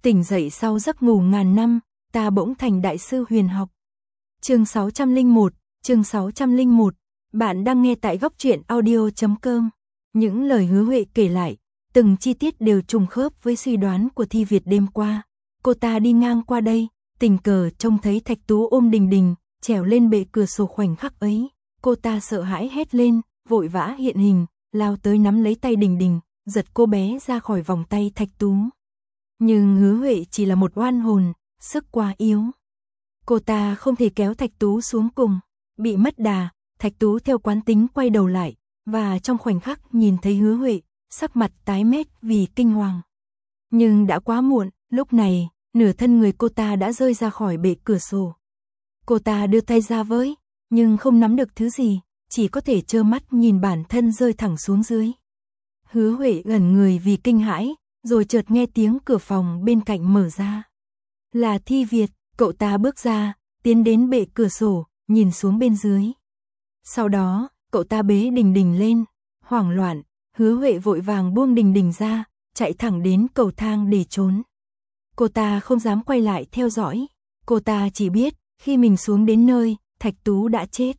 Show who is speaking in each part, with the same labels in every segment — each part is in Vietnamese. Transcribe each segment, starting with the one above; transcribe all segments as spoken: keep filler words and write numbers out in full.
Speaker 1: Tỉnh dậy sau giấc ngủ ngàn năm, ta bỗng thành đại sư huyền học. Chương sáu trăm lẻ một, chương sáu trăm lẻ một. Bạn đang nghe tại góc truyện audio chấm com. Những lời Hứa Huệ kể lại, từng chi tiết đều trùng khớp với suy đoán của Thi Việt đêm qua. Cô ta đi ngang qua đây, tình cờ trông thấy Thạch Tú ôm Đình Đình, trèo lên bệ cửa sổ. Khoảnh khắc ấy, cô ta sợ hãi hét lên, vội vã hiện hình, lao tới nắm lấy tay Đình Đình, giật cô bé ra khỏi vòng tay Thạch Tú. Nhưng Hứa Huệ chỉ là một oan hồn, sức quá yếu. Cô ta không thể kéo Thạch Tú xuống cùng, bị mất đà, Thạch Tú theo quán tính quay đầu lại, và trong khoảnh khắc nhìn thấy Hứa Huệ, sắc mặt tái mét vì kinh hoàng. Nhưng đã quá muộn, lúc này, nửa thân người cô ta đã rơi ra khỏi bệ cửa sổ. Cô ta đưa tay ra với, nhưng không nắm được thứ gì, chỉ có thể trơ mắt nhìn bản thân rơi thẳng xuống dưới. Hứa Huệ ngẩn người vì kinh hãi, rồi chợt nghe tiếng cửa phòng bên cạnh mở ra. Là Thi Việt, cậu ta bước ra, tiến đến bệ cửa sổ, nhìn xuống bên dưới. Sau đó, cậu ta bế Đình Đình lên, hoảng loạn, Hứa Huệ vội vàng buông Đình Đình ra, chạy thẳng đến cầu thang để trốn. Cô ta không dám quay lại theo dõi, cô ta chỉ biết, khi mình xuống đến nơi, Thạch Tú đã chết.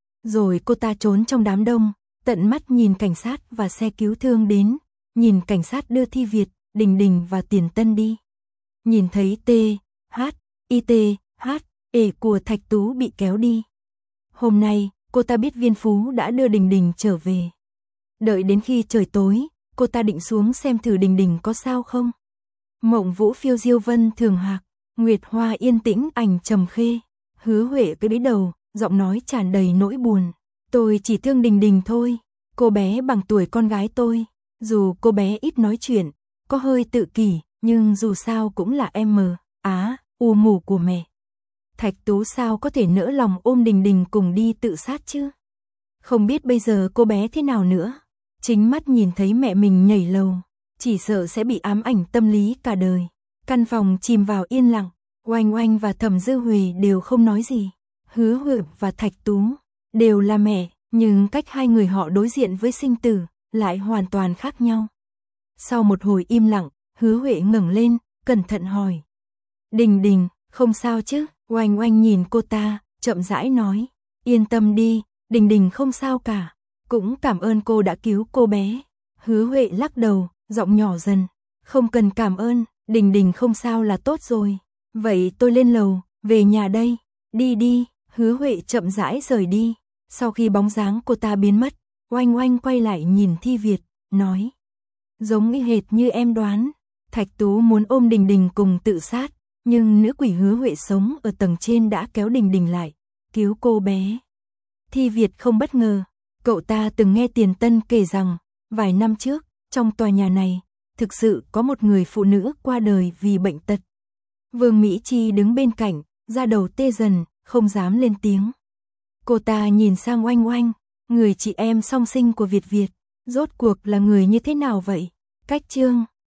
Speaker 1: Rồi cô ta trốn trong đám đông, tận mắt nhìn cảnh sát và xe cứu thương đến, nhìn cảnh sát đưa Thi Việt, Đình Đình và Tiền Tân đi. Nhìn thấy T, H, I T, H, E của Thạch Tú bị kéo đi. Hôm nay, cô ta biết Viên Phú đã đưa Đình Đình trở về. Đợi đến khi trời tối, cô ta định xuống xem thử Đình Đình có sao không. Mộng Vũ phiêu diêu vân thường hạc, Nguyệt Hoa yên tĩnh ảnh trầm khê. Hứa Huệ cứ đĩ đầu, giọng nói tràn đầy nỗi buồn. Tôi chỉ thương Đình Đình thôi, cô bé bằng tuổi con gái tôi. Dù cô bé ít nói chuyện, có hơi tự kỷ, nhưng dù sao cũng là em mờ, á, u mù của mẹ. Thạch Tú sao có thể nỡ lòng ôm Đình Đình cùng đi tự sát chứ? Không biết bây giờ cô bé thế nào nữa. Chính mắt nhìn thấy mẹ mình nhảy lầu, chỉ sợ sẽ bị ám ảnh tâm lý cả đời. Căn phòng chìm vào yên lặng, Oanh Oanh và Thẩm Dư Huệ đều không nói gì. Hứa Huệ và Thạch Tú đều là mẹ, nhưng cách hai người họ đối diện với sinh tử lại hoàn toàn khác nhau. Sau một hồi im lặng, Hứa Huệ ngẩng lên, cẩn thận hỏi. Đình Đình, không sao chứ? Oanh Oanh nhìn cô ta, chậm rãi nói. Yên tâm đi, Đình Đình không sao cả. Cũng cảm ơn cô đã cứu cô bé. Hứa Huệ lắc đầu, giọng nhỏ dần. Không cần cảm ơn, Đình Đình không sao là tốt rồi. Vậy tôi lên lầu, về nhà đây. Đi đi, Hứa Huệ chậm rãi rời đi. Sau khi bóng dáng cô ta biến mất, Oanh Oanh quay lại nhìn Thi Việt, nói. Giống y hệt như em đoán, Thạch Tú muốn ôm Đình Đình cùng tự sát, nhưng nữ quỷ Hứa Huệ sống ở tầng trên đã kéo Đình Đình lại, cứu cô bé. Thi Việt không bất ngờ, cậu ta từng nghe Tiền Tân kể rằng, vài năm trước, trong tòa nhà này, thực sự có một người phụ nữ qua đời vì bệnh tật. Vương Mỹ Chi đứng bên cạnh, da đầu tê dần, không dám lên tiếng. Cô ta nhìn sang Oanh Oanh, người chị em song sinh của Việt Việt, rốt cuộc là người như thế nào vậy? Cách chương